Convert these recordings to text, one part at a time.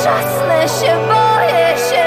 Úžasné się boję się.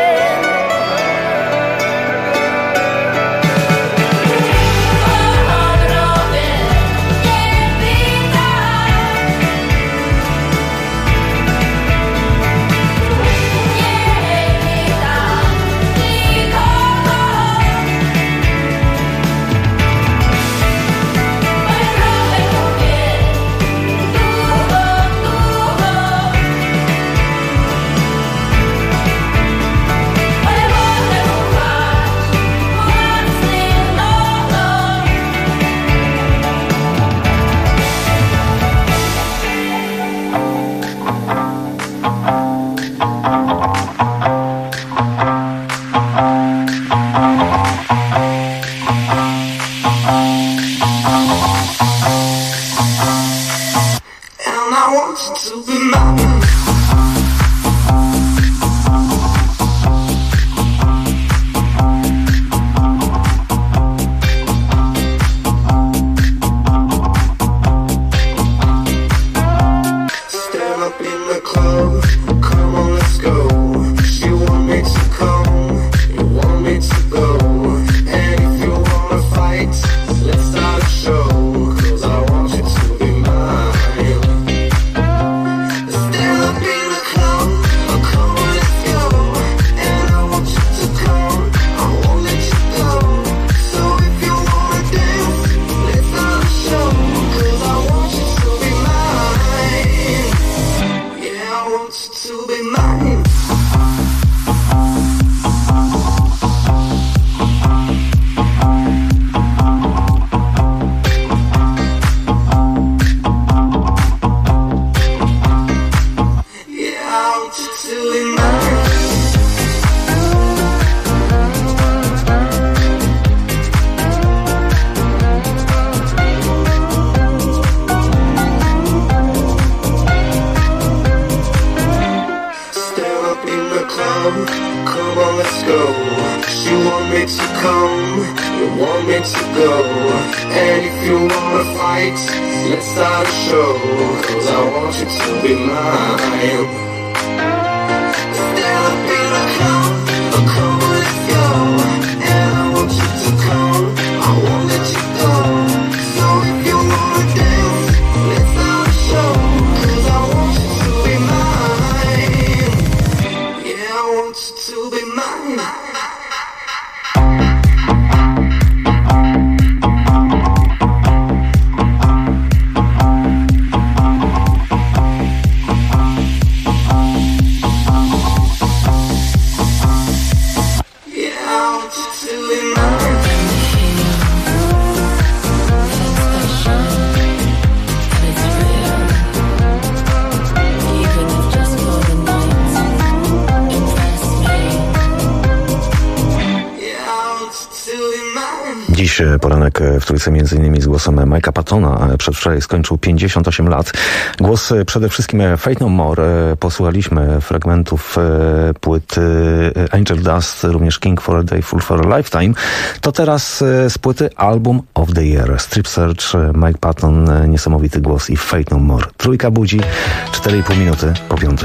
Dziś poranek w Trójce m.in. z głosem Mike'a Pattona. Przedwczoraj skończył 58 lat. Głos przede wszystkim Faith No More. Posłuchaliśmy fragmentów płyty Angel Dust, również King for a Day, Fool for a Lifetime. To teraz z płyty Album of the Year. Strip Search, Mike Patton, niesamowity głos i Faith No More. Trójka budzi, 4,5 minuty po 5.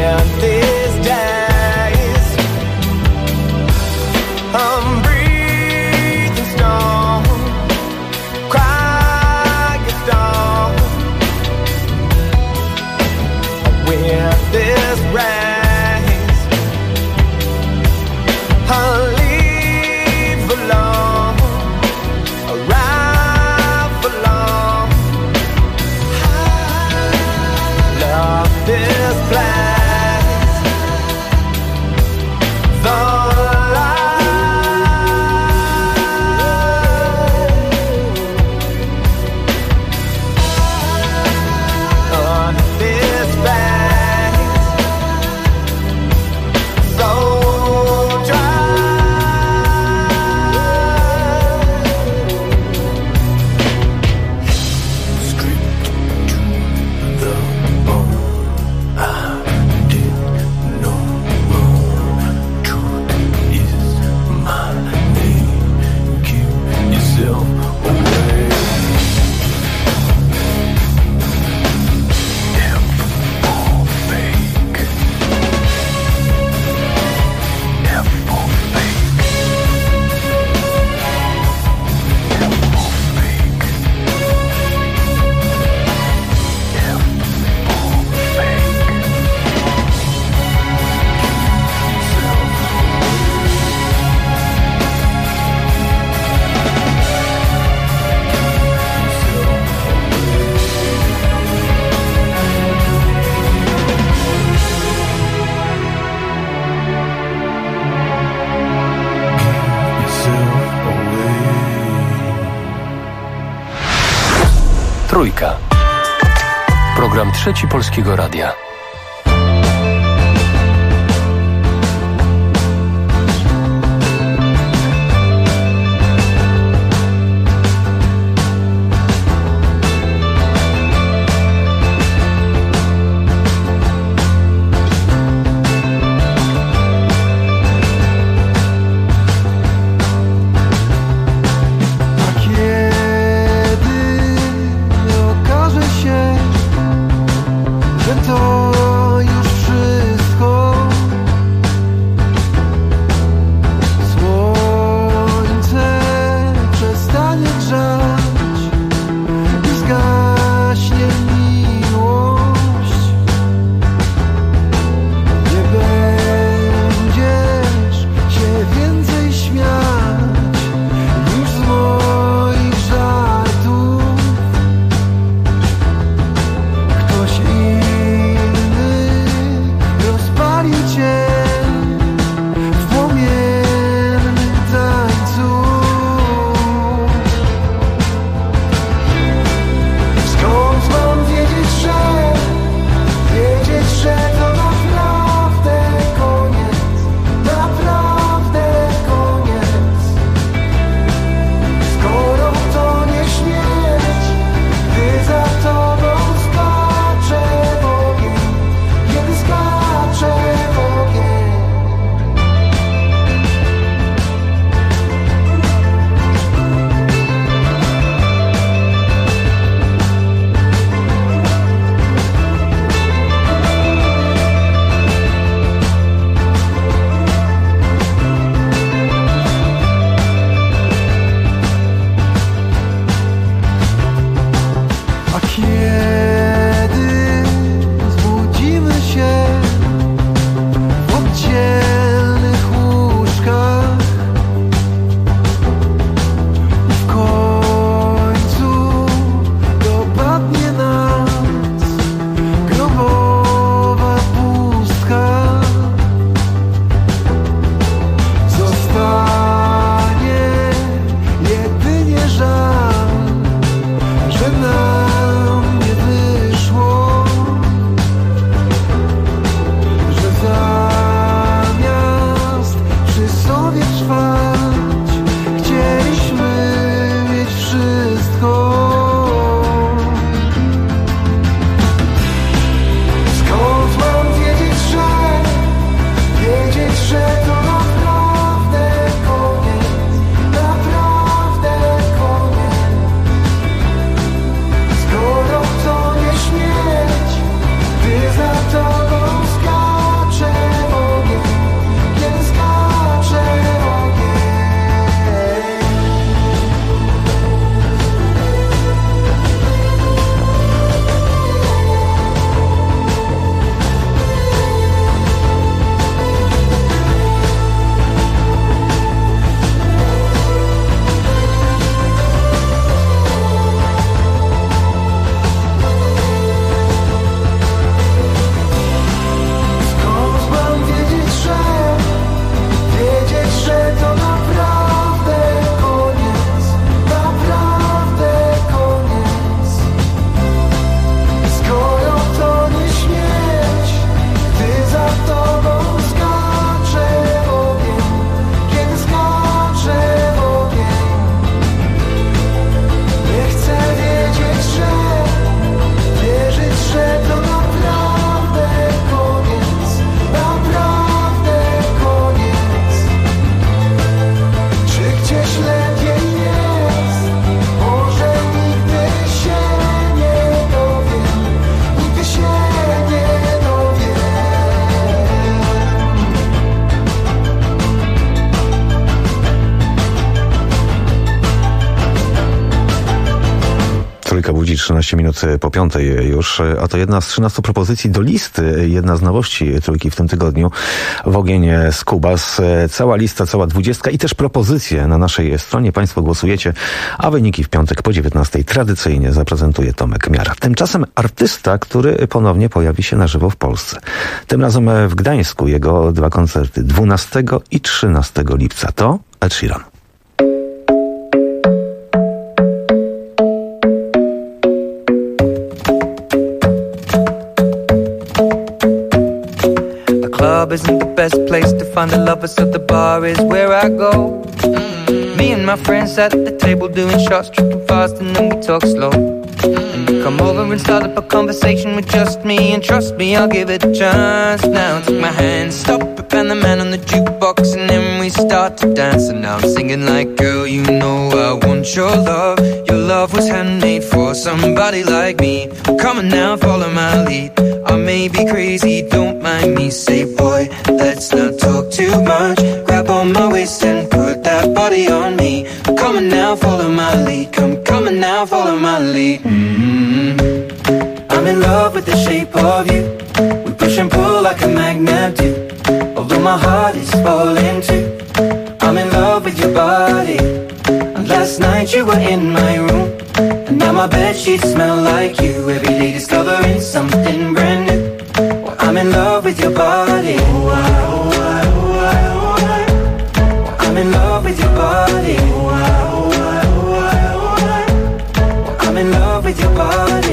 Trójka. Program Trzeci Polskiego Radia. To budzi 13 minut po 5 już. A to jedna z 13 propozycji do listy. Jedna z nowości trójki w tym tygodniu. W ogień Skubas. Cała lista, cała 20 i też propozycje na naszej stronie. Państwo głosujecie, a wyniki w piątek po 19 tradycyjnie zaprezentuje Tomek Miara. Tymczasem artysta, który ponownie pojawi się na żywo w Polsce. Tym razem w Gdańsku. Jego 2 koncerty 12 i 13 lipca. To Ed Sheeran. Club isn't the best place to find a lover, so the bar is where I go. Me and my friends sat at the table doing shots, tripping fast, and then we talk slow. And you come over and start up a conversation with just me, and trust me, I'll give it a chance. Now take my hand, stop it, and the man on the jukebox, and then we start to dance. And now I'm singing like, girl, you know I want your love. Your love was handmade for somebody like me. Come on now, follow my lead. I may be crazy, don't mind me. Say, boy, let's not talk too much. Grab on my waist and put that body on me. Come on now, follow my lead. Come on now, follow my lead. I'm in love with the shape of you. We push and pull like a magnet do. Although my heart is falling too. I'm in love with your body. And last night you were in my room. And now my bedsheets smell like you. Every day discovering something brand new. Well, I'm in love with your body. I'm in love with your body. I'm in love with your body.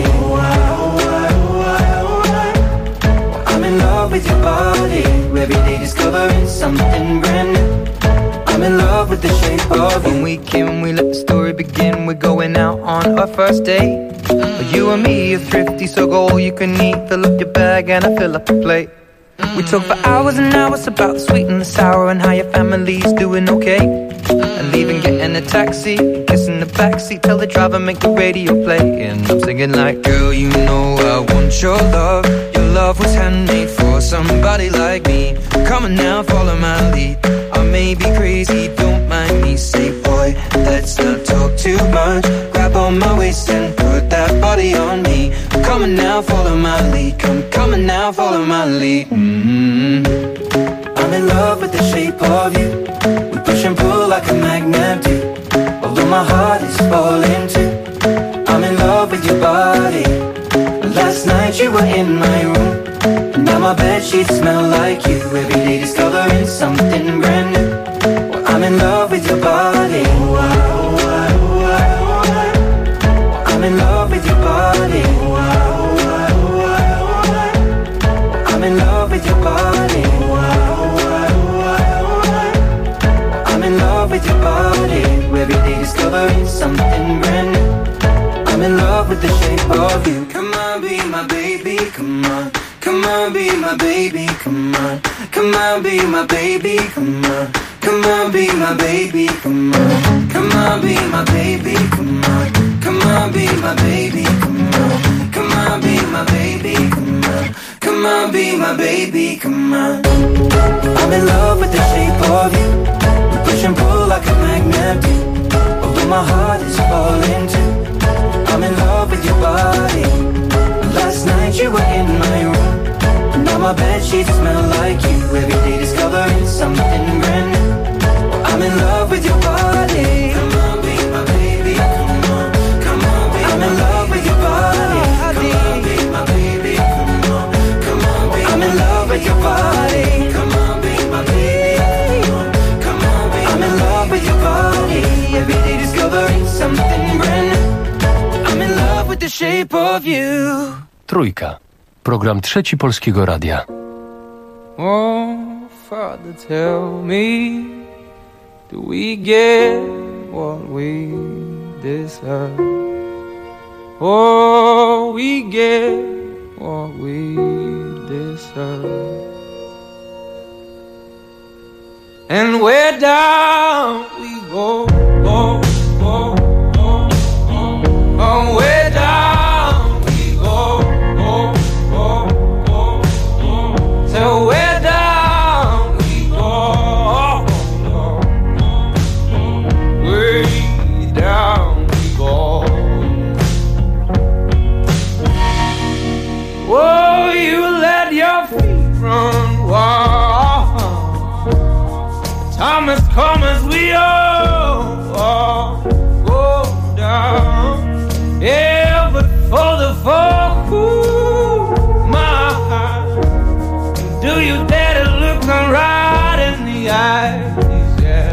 I'm in love with your body. Every day discovering something brand new. I'm in love with the shape of you. When we came, we let the story begin. We're going out on our first date. You and me are thrifty, so go all you can eat. Fill up your bag and I fill up the plate. We talk for hours and hours about the sweet and the sour and how your family's doing okay. And leaving, getting a taxi, kissing the backseat, tell the driver make the radio play. And I'm singing like, girl, you know I want your love. Your love was handmade for somebody like me. Come on now, follow my lead. I may be crazy, don't mind me. Say, boy, let's not talk too much. Grab on my waist and put that body on me. Come on now, follow my lead. Come on now, follow my lead. I'm in love with the shape of you. We push and pull like a magnet do. Although my heart is falling too. I'm in love with your body. Last night you were in my room. And now my bedsheets smell like you. Every day discovering something brand new. Well, I'm in love with your body. I'm in love with your body. I'm in love with your body. I'm in love with your body. Every day discovering something brand new. I'm in love with the shape of you. Come on, be my baby, come on. Come on, be my baby, come on. Come on, be my baby, come on. Come on, be my baby, come on. Come on, be my baby, come on. Come on, be my baby, come on. Come on, be my baby, come on. Come on, be my baby, come on. I'm in love with the shape of you. We push and pull like a magnet do. Although my heart is falling too. I'm in love with your body. Last night you were in my room. And now my bedsheets smell like you. Every day discovering something brand new. I'm in love with your body. Come on, be my baby, come on. Come on, be I'm in love with your body. Come on, be my baby, come on. Come on, be I'm in love with your body. Come on, be my baby, come on. Come on, be I'm in love with your body. Every day discovering something brand new. I'm in love with the shape of you. Trójka. Program Trzeci Polskiego Radia. Oh, Father, tell me, do we get what we deserve? Oh, we get what we deserve. And where down we go, oh, oh, oh, oh, oh, where down we go, oh, oh, oh, oh, so where down we go, oh, oh, oh, way down we go. come as we all go down. Yeah, but for the folk who my heart, do you dare to look them right in the eyes? Yeah.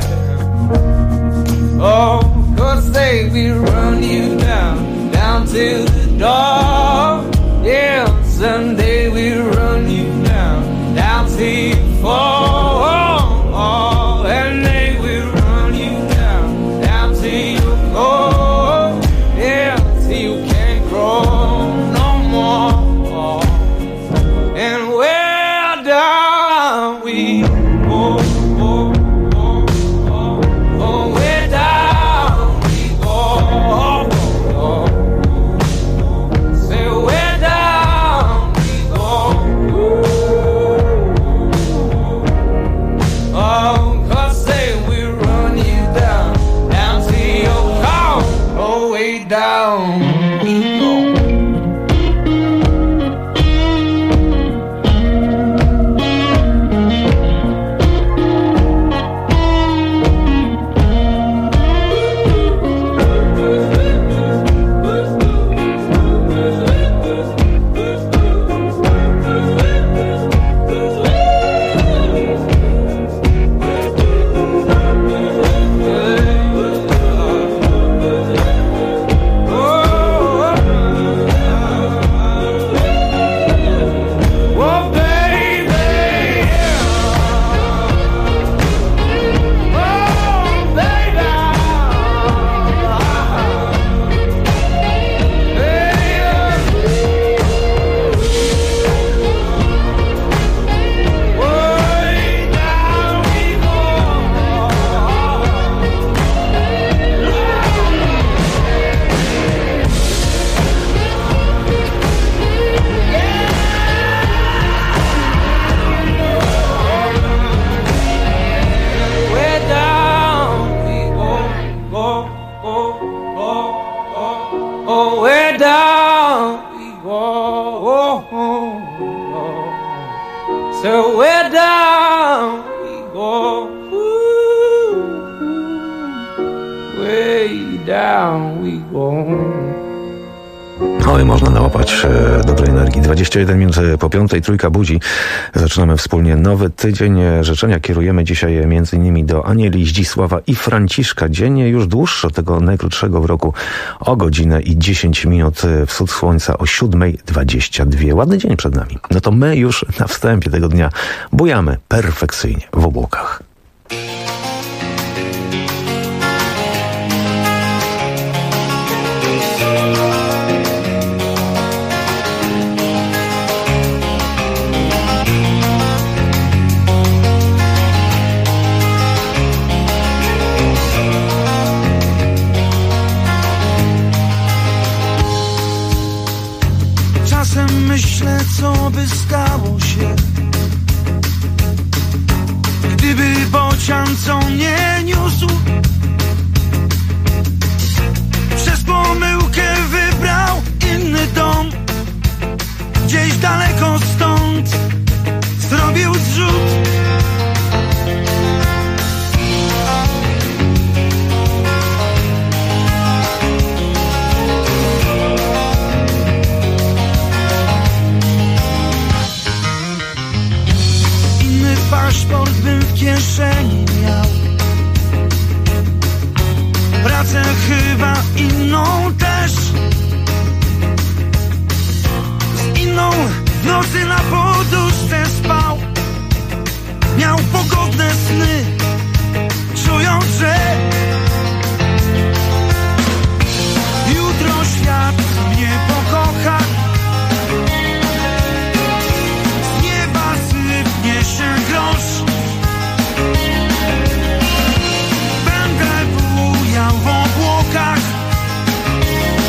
Oh, 'cause they will run you down till the dark. Yeah, someday we'll run you down till you fall. And they will run you down till you go. Yeah, till you can't grow no more. And where down we go. Where down we go. Say where down we go. Oh, 'cause they will run you down till your call. Oh, way down we go. So where down we go, way down we go. Oj, można nałapać dobrej energii. 21 minut po 5:00, Trójka budzi. Zaczynamy wspólnie nowy tydzień. Życzenia kierujemy dzisiaj m.in. do Anieli, Zdzisława i Franciszka. Dzień już dłuższy, tego najkrótszego w roku, o godzinę i 10 minut. Wschód słońca o 7:22. Ładny dzień przed nami. No to my już na wstępie tego dnia bujamy perfekcyjnie w obłokach. Myślę, co by stało się, gdyby bocian, co mnie niósł, przez pomyłkę wybrał inny dom, gdzieś daleko stąd zrobił zrzut. Paszport bym w kieszeni miał, pracę chyba inną też, z inną w nocy na poduszce spał, miał pogodne sny, czując, że jutro świat mnie pokocha. Grosz. Będę bujał w obłokach,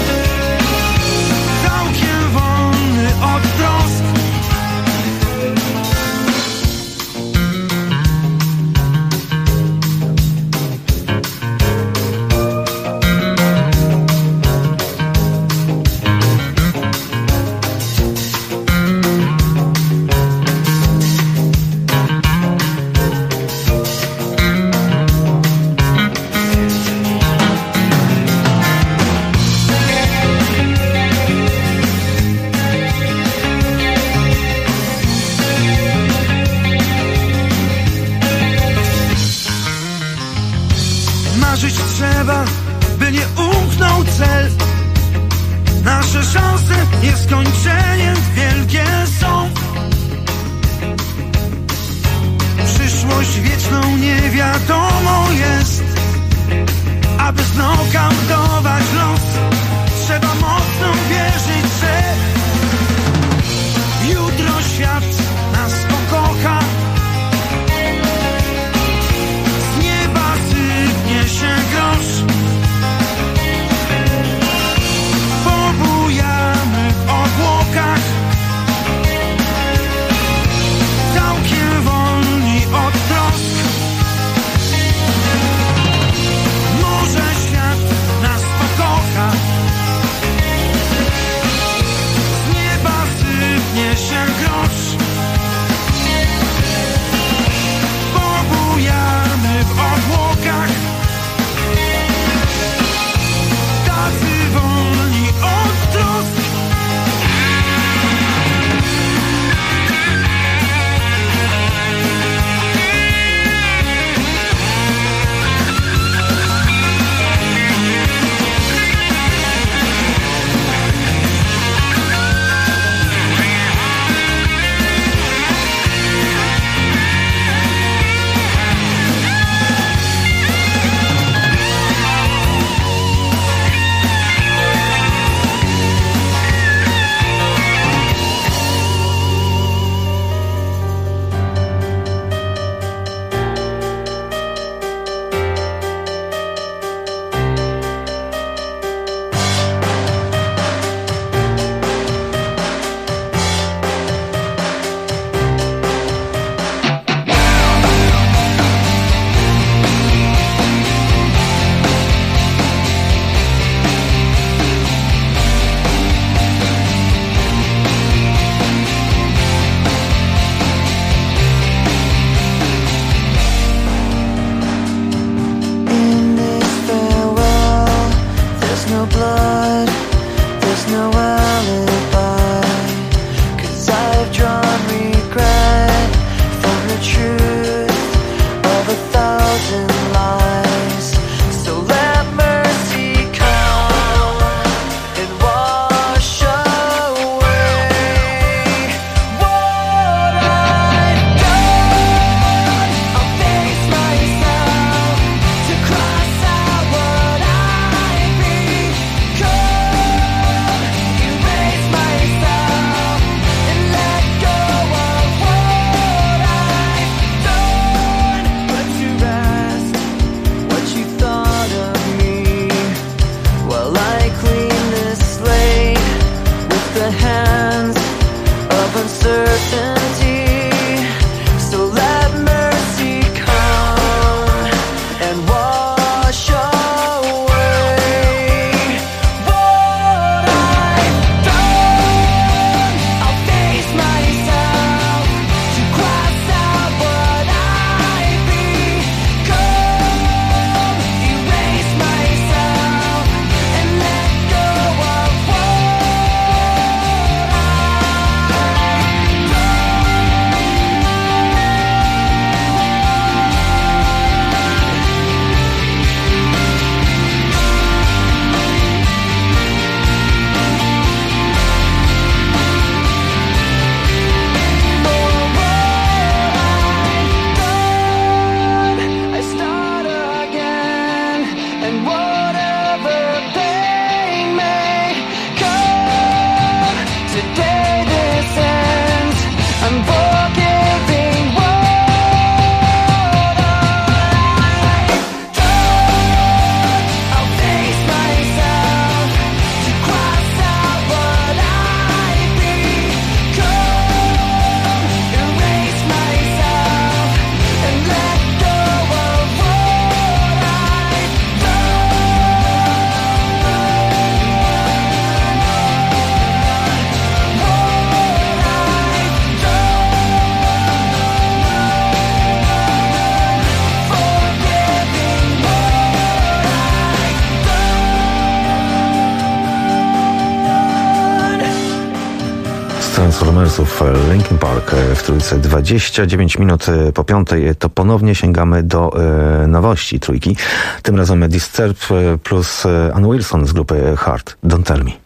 całkiem wolny od trosk. nieba, by nie umknął cel. Nasze szanse nieskończenie wielkie są. Przyszłość wieczną niewiadomą jest. Aby znokautować los, trzeba mocno wierzyć, że jutro świat nas pokocha. Z nieba sypnie się grosz. Pobujamy w obłokach, całkiem wolni od trosk. Może świat nas pokocha. Z nieba sypnie się grosz. Newcomersów Linkin Park w trójce 29 minut po 5. To ponownie sięgamy do nowości trójki. Tym razem Disturbed plus Ann Wilson z grupy Heart. Don't Tell Me.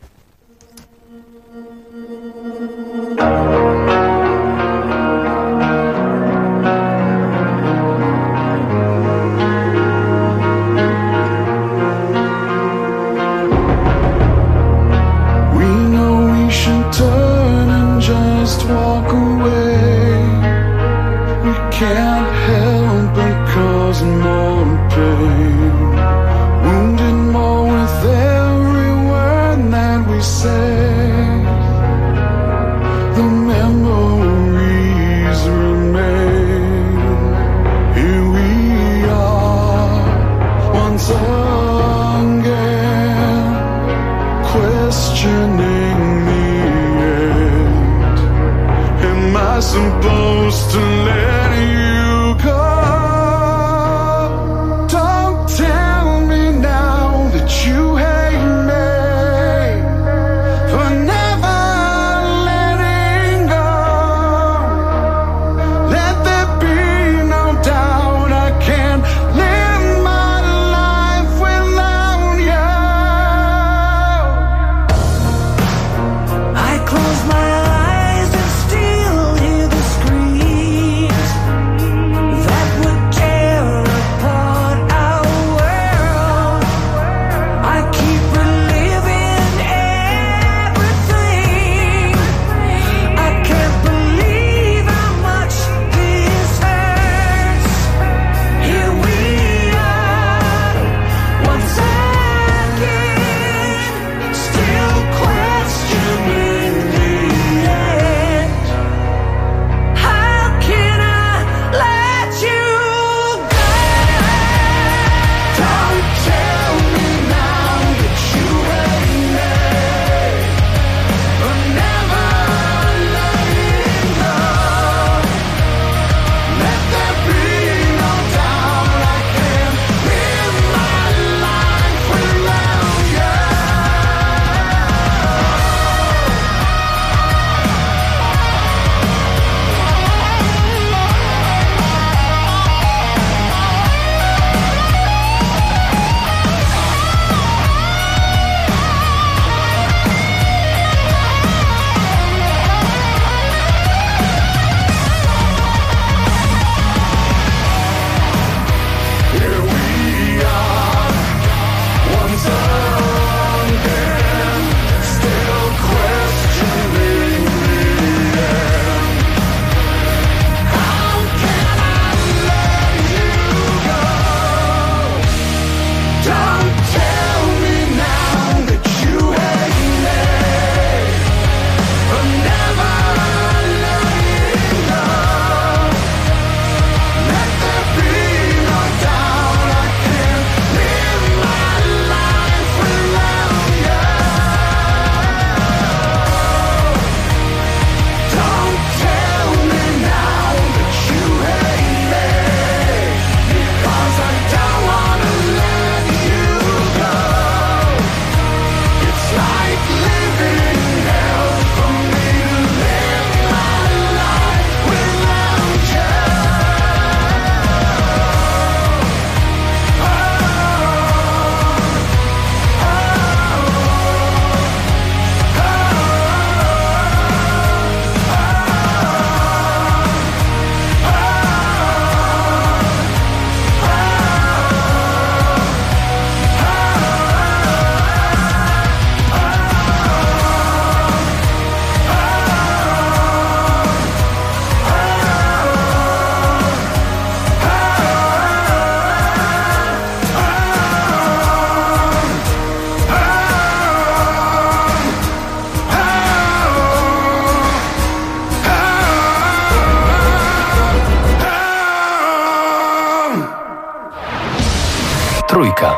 Trójka.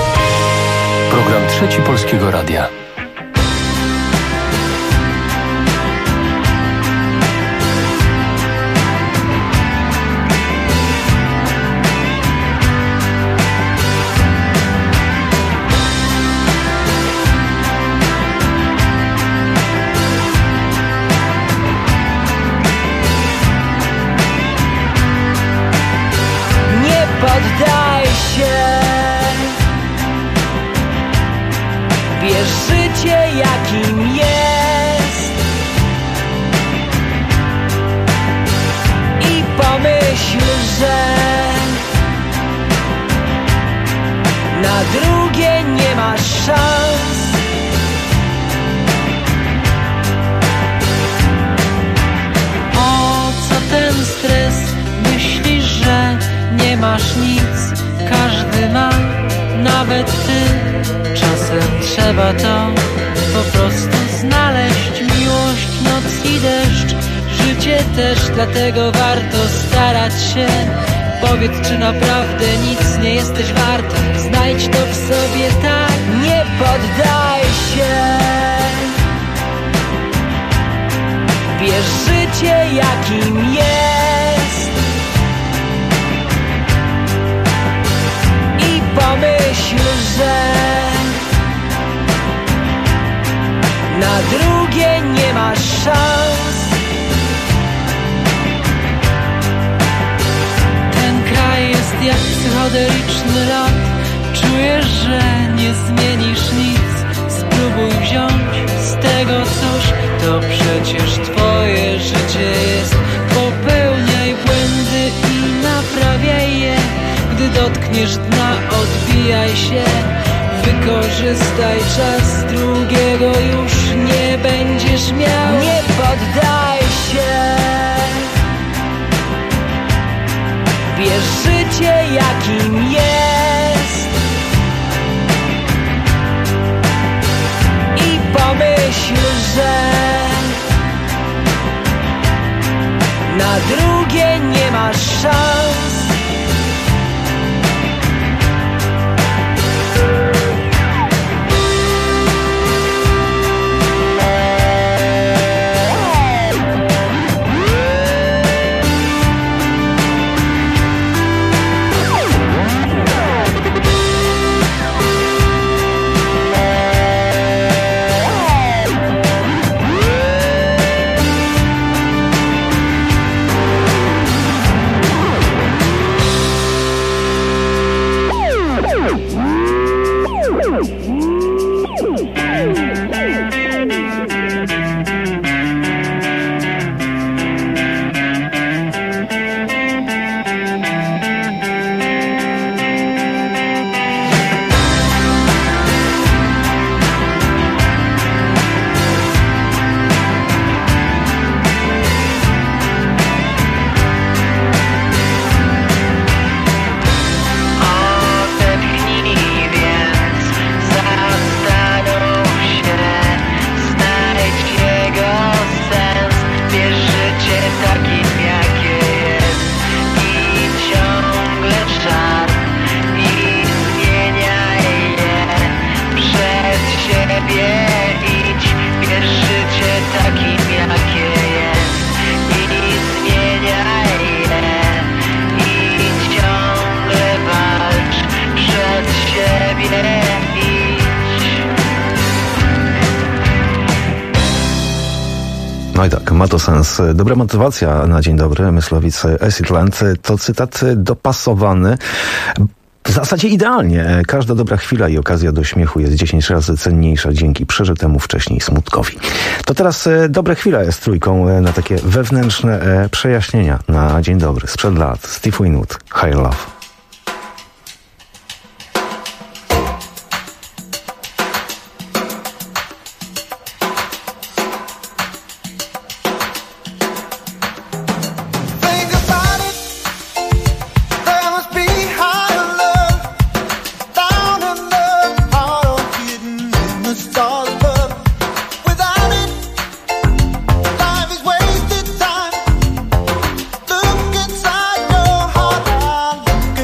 Program Trzeci Polskiego Radia. poddaj się. Bierz życie jakim jest i pomyśl, że na drugie nie masz szans. O co ten stres? Myślisz, że nie masz nic. Każdy ma, nawet ty. Czasem trzeba to po prostu znaleźć. Miłość, noc i deszcz, życie też, dlatego warto starać się. Powiedz, czy naprawdę nic nie jesteś warta. Znajdź to w sobie, tak, nie poddaj się. Bierz życie jakim jest i pomyśl, że na drugie nie masz szans. Ten kraj jest jak psychodeliczny lat. Czujesz, że nie zmienisz nic. Spróbuj wziąć z tego coś. To przecież twoje życie jest. Popełniaj błędy i naprawiaj je. Gdy dotkniesz dna, odbijaj się. Wykorzystaj czas, drugiego już nie będziesz miał. Nie poddaj się. Bierz życie jakim jest i pomyśl, że na drugie nie masz szans. No i tak, ma to sens. Dobra motywacja na dzień dobry. Myslowic Acidland to cytat dopasowany w zasadzie idealnie. Każda dobra chwila i okazja do śmiechu jest 10 razy cenniejsza dzięki przeżytemu wcześniej smutkowi. To teraz dobre chwile z trójką na takie wewnętrzne przejaśnienia na dzień dobry. Sprzed lat. Steve Winwood, Higher Love. Look inside your heart.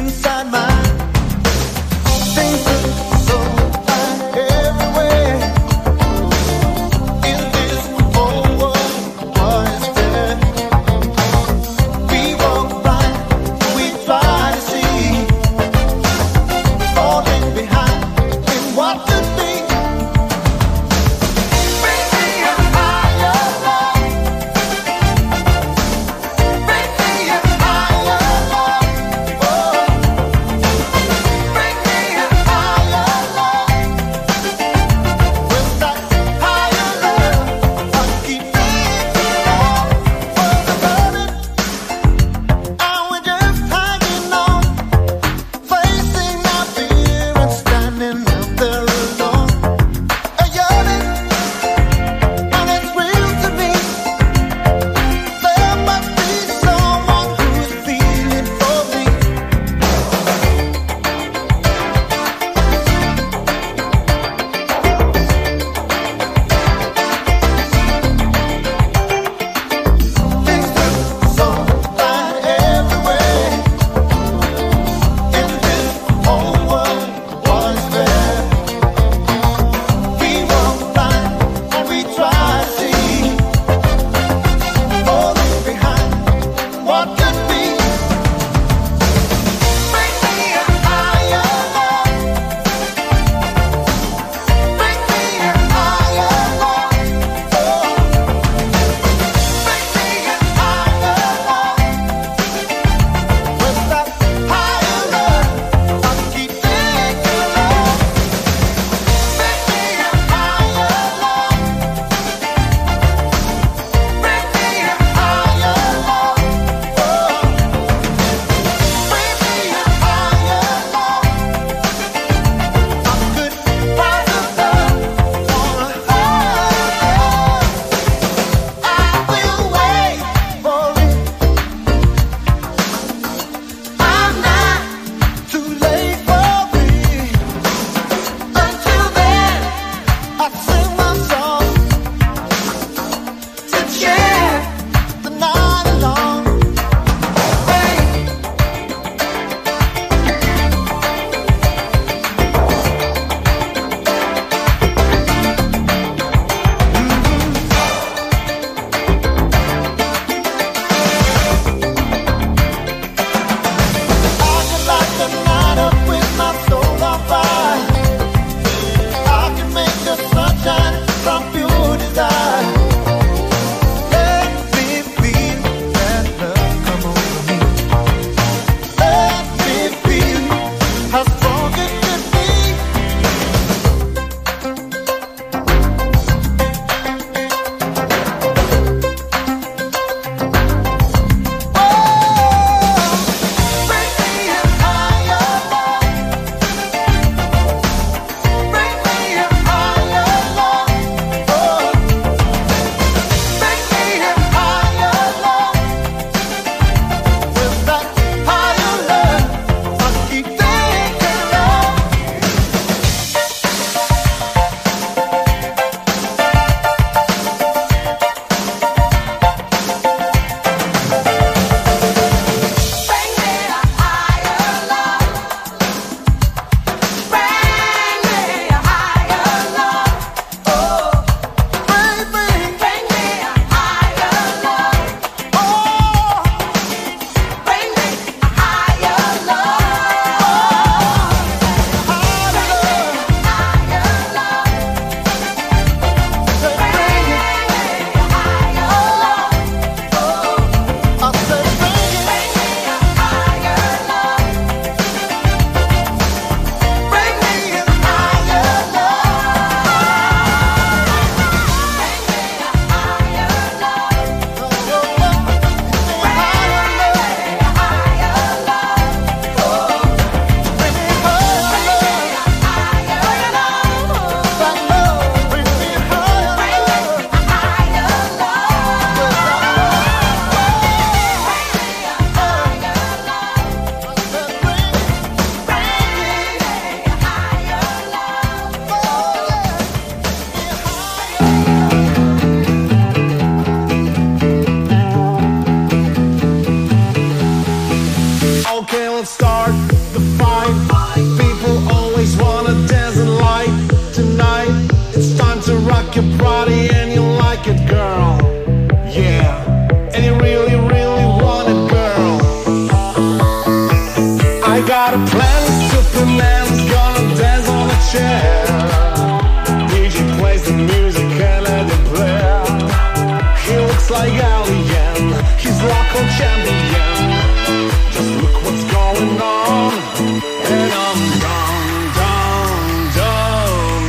got a plan, Superman's gonna dance on a chair. DJ plays the music and let it play. He looks like alien, he's local champion. Just look what's going on, and I'm done, done, done.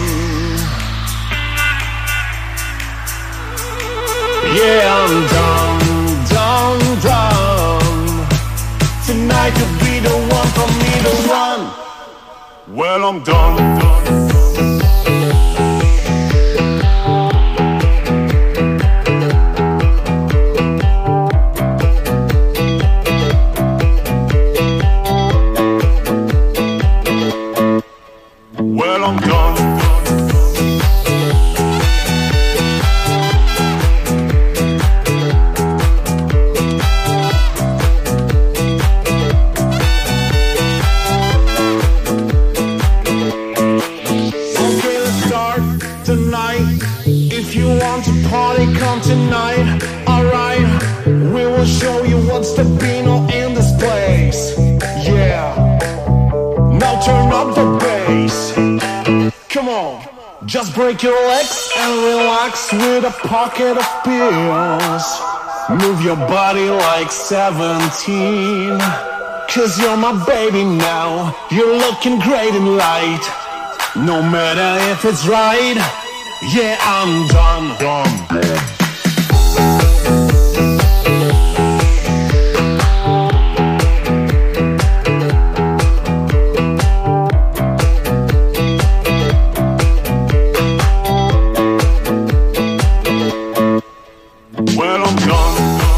Yeah, I'm done, done, done. Tonight could be the one for me to run. Well, I'm done, done. Well, I'm done. Okay, let's start tonight. If you want to party, come tonight. Alright, we will show you what's the Pino in this place. Yeah. Now turn up the bass. Come on, just break your legs and relax with a pocket of pills. Move your body like 17. Cause you're my baby now. You're looking great in light. No matter if it's right. Yeah, I'm done, done. Well, I'm done.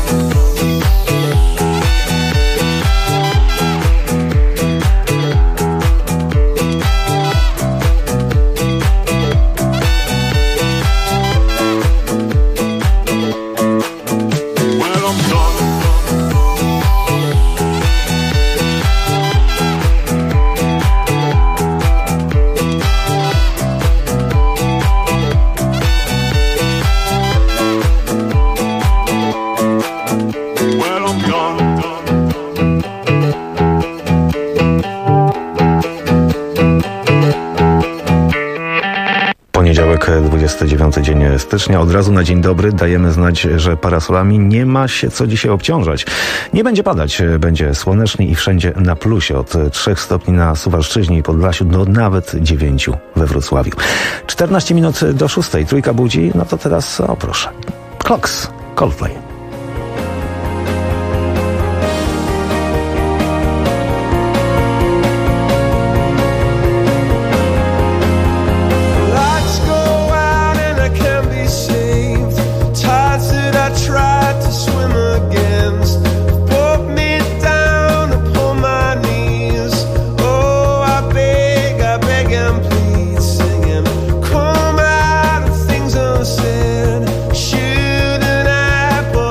Well, I'm done. Well, I'm done. Poniedziałek, 29 dzień stycznia. Od razu na dzień dobry dajemy znać, że parasolami nie ma się co dzisiaj obciążać. Nie będzie padać, będzie słonecznie i wszędzie na plusie. Od 3 stopni na Suwalszczyźnie i Podlasiu do nawet 9 we Wrocławiu. 14 minut do 6. Trójka budzi. No to teraz, o proszę. Clocks, Coldplay. Lights go out and I can't be saved. Tides that I tried to swim against brought me down upon my knees. Oh, I beg and plead, singing, come out of things unsaid. Shouldn't I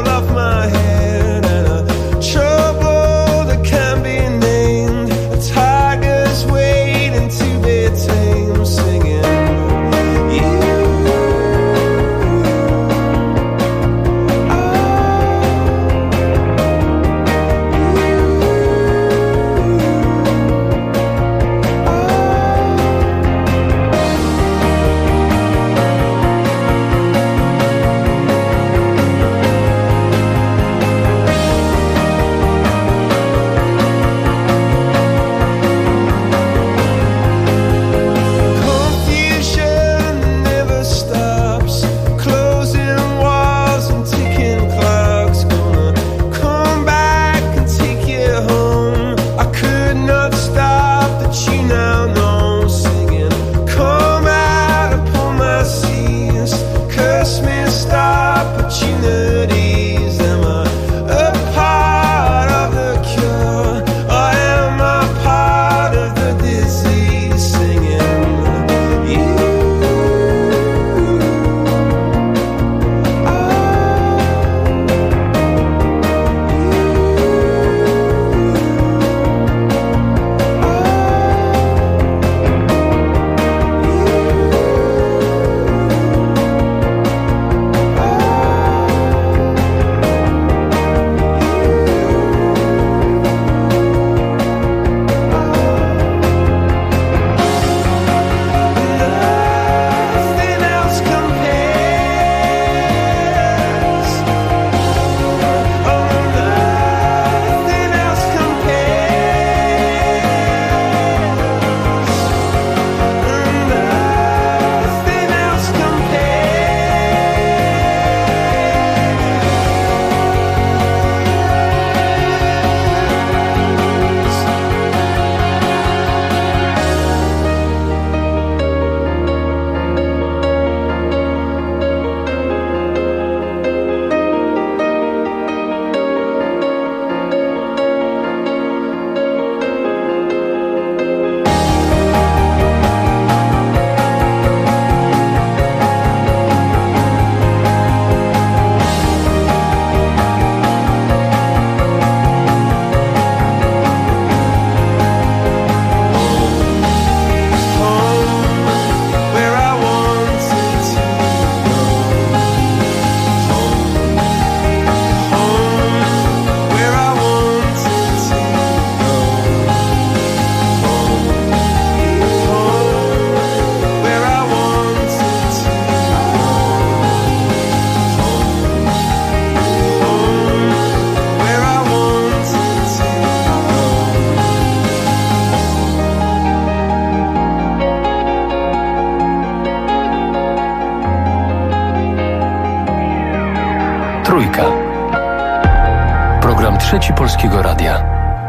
Trzeci Polskiego Radia.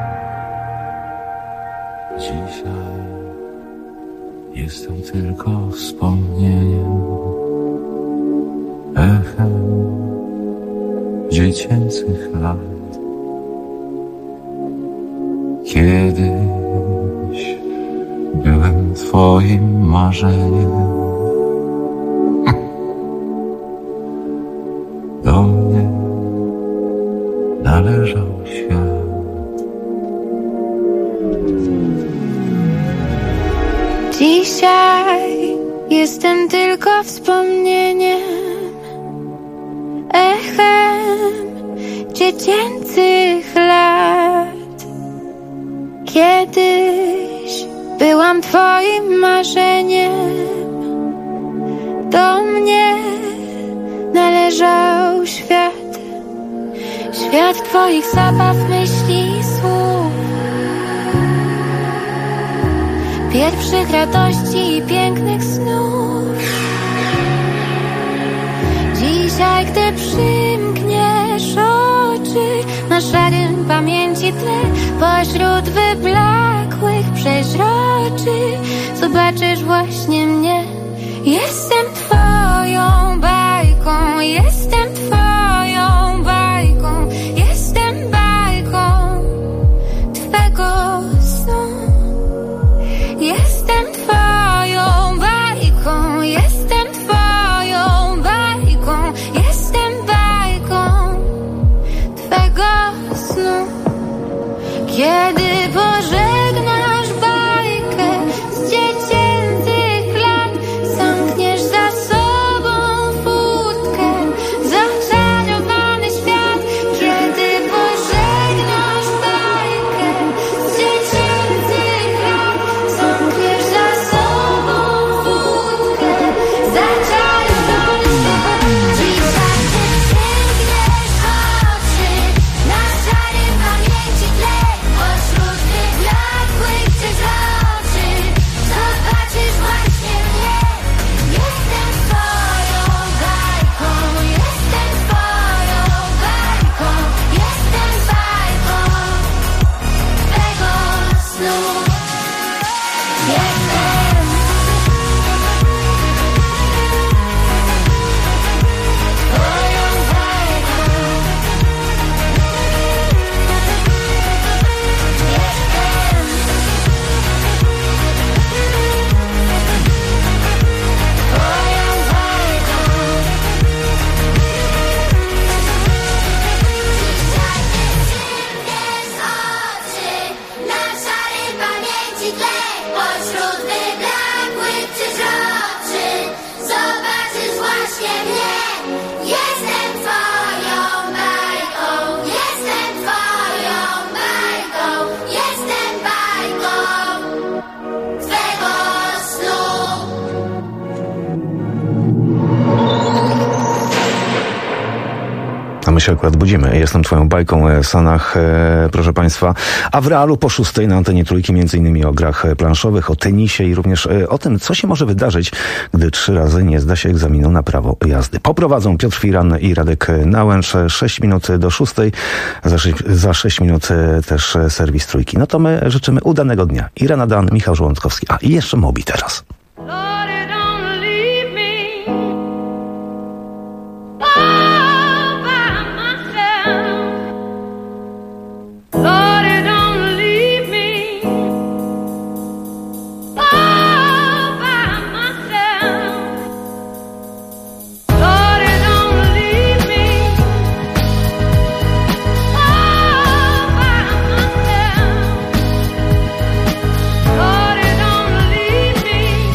Dzisiaj jestem tylko wspomnieniem, echem dziecięcych lat. Kiedyś byłem twoim marzeniem. Do mnie należał świat. Dzisiaj jestem tylko wspomnieniem, echem dziecięcych lat. Kiedyś byłam twoim marzeniem, do mnie należał świat. Świat twoich zabaw, myśli i słów, pierwszych radości i pięknych snów. Dzisiaj, gdy przymkniesz oczy, na szarym pamięci tle, pośród wyblakłych przeźroczy, zobaczysz właśnie mnie. Jestem twoją bajką, jestem twoją bajką, jestem bajką twego snu. Jestem twoją bajką, jestem twoją bajką, jestem bajką twego snu. Kiedy pożegnasz bajkę z dziecięcych lat, zamkniesz za sobą furtkę, zaczarowany świat. Kiedy pożegnasz bajkę z dziecięcych lat, zamkniesz za sobą furtkę, zaczarowany świat. Dzisiaj, gdy przymkniesz oczy, na szarym pamięci tle, pośród wyblakłych przeźroczy, zobaczysz właśnie mnie. Jestem twoją bajką, jestem twoją bajką, jestem bajką twego snu. Jestem twoją bajką. Pośród wyblakłych przeźroczy, zobaczysz właśnie mnie. Jestem twoją bajką, jestem twoją bajką, jestem bajką twego snu. A my się akurat budzimy. Jestem twoją bajką, Sanach, proszę państwa. A w realu po 6 na antenie Trójki m.in. o grach planszowych, o tenisie i również o tym, co się może wydarzyć, gdy 3 razy nie zda się egzaminu na prawo jazdy. Poprowadzą Piotr Firan i Radek Nałęcz. 6 minut do 6. Za 6 minut też serwis Trójki. No to my życzymy udanego dnia. Irena Dan, Michał Żołądkowski. A i jeszcze Mobi teraz. Lord, don't leave me.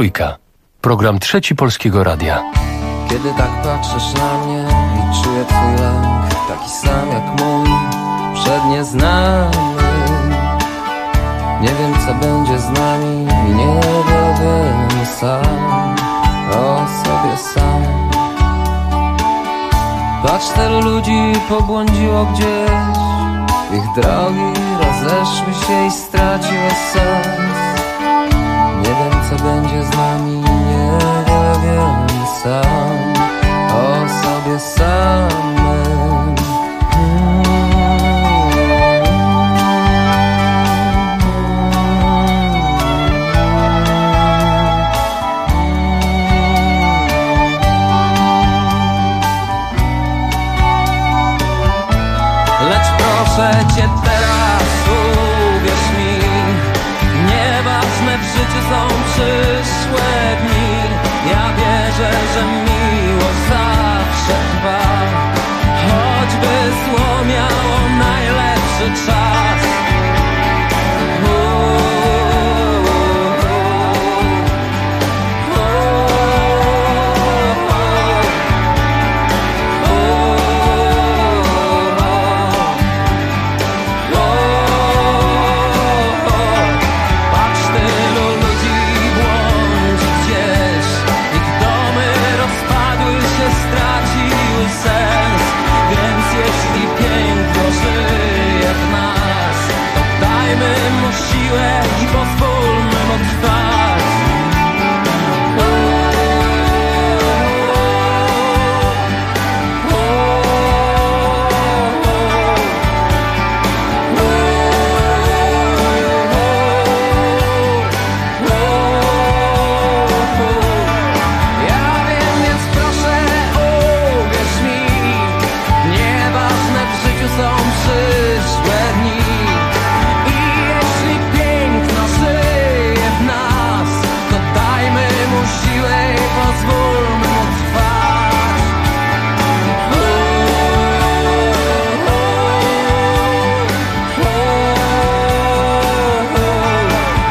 Trójka. Program Trzeci Polskiego Radia. Kiedy tak patrzysz na mnie i czuję twój lęk, taki sam jak mój, przed nieznanym. Nie wiem, co będzie z nami i nie wiem sam, o sobie sam. Patrz, tylu ludzi pobłądziło gdzieś, ich drogi rozeszły się i straciły sens. Nie wiem, co będzie z nami, nie wiem sam, o sobie samym. Lecz proszę cię teraz, uwierz mi, nieważne w życiu są przyszłe dni. Ja wierzę, że mi